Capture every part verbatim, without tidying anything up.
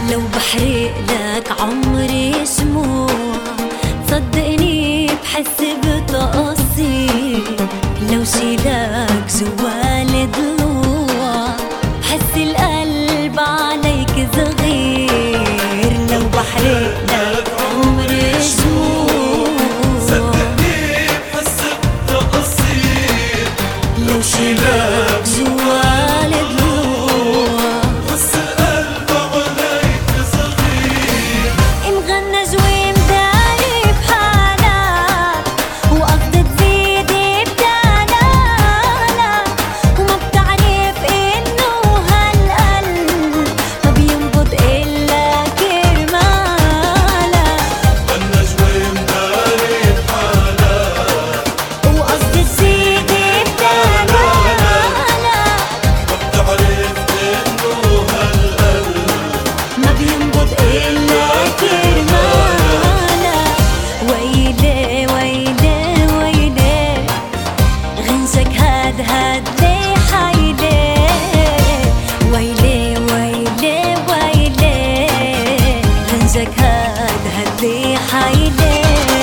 لو بحرق لك عمري شموع صدقني بحس بتقصير، لو شيلك جوال ضلوع بحس القلب عليك صغير. لو بحرق لك عمري شموع صدقني بحس بتقصير، لو شيلك جوال ضلوع بحس القلب عليك صغير. مغنج ومداري بحالك وقصد تزيد بدلالك، وما بتعرف انه هالقلب ما بينبض الا كرمالك. غنج ومداري بحالك وقصد تزيد بدلالك، ما بتعرف انه هالقلب ما بينبض الا كرمالك. ويلي ويلي ويلي غنجك هاد هاد لي حيلي، ويلي ويلي ويلي غنجك هاد هاد لي حيلي.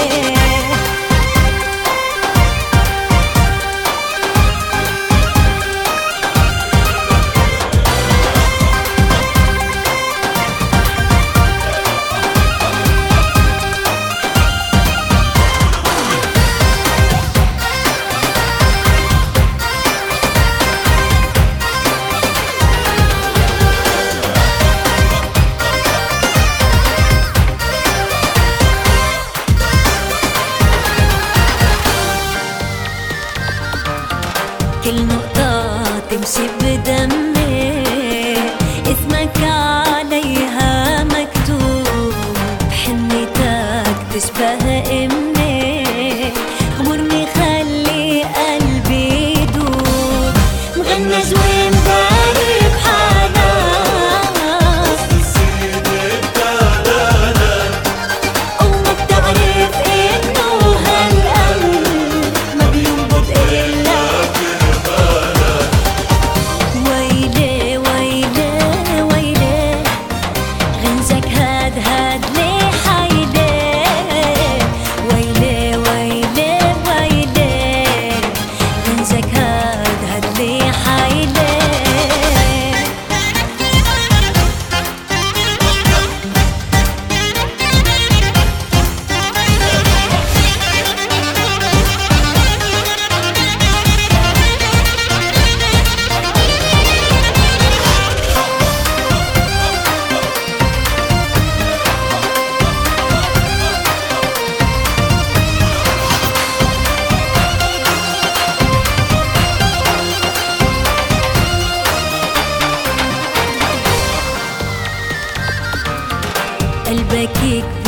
كل نقطة تمشي بدمي اسمك عليها مكتوب، حنيتك تشبه امي غمرني خلي قلبي يدوب. مغنج ومداري بحالك تزيد بدلالك وما بتعرف انه هالقلب ما بينبض الا. ويلي ويلي ويلي غنجك هاد هاد لي حيلي، ويلي ويلي ويلي غنجك هاد هاد لي حيلي. قلبك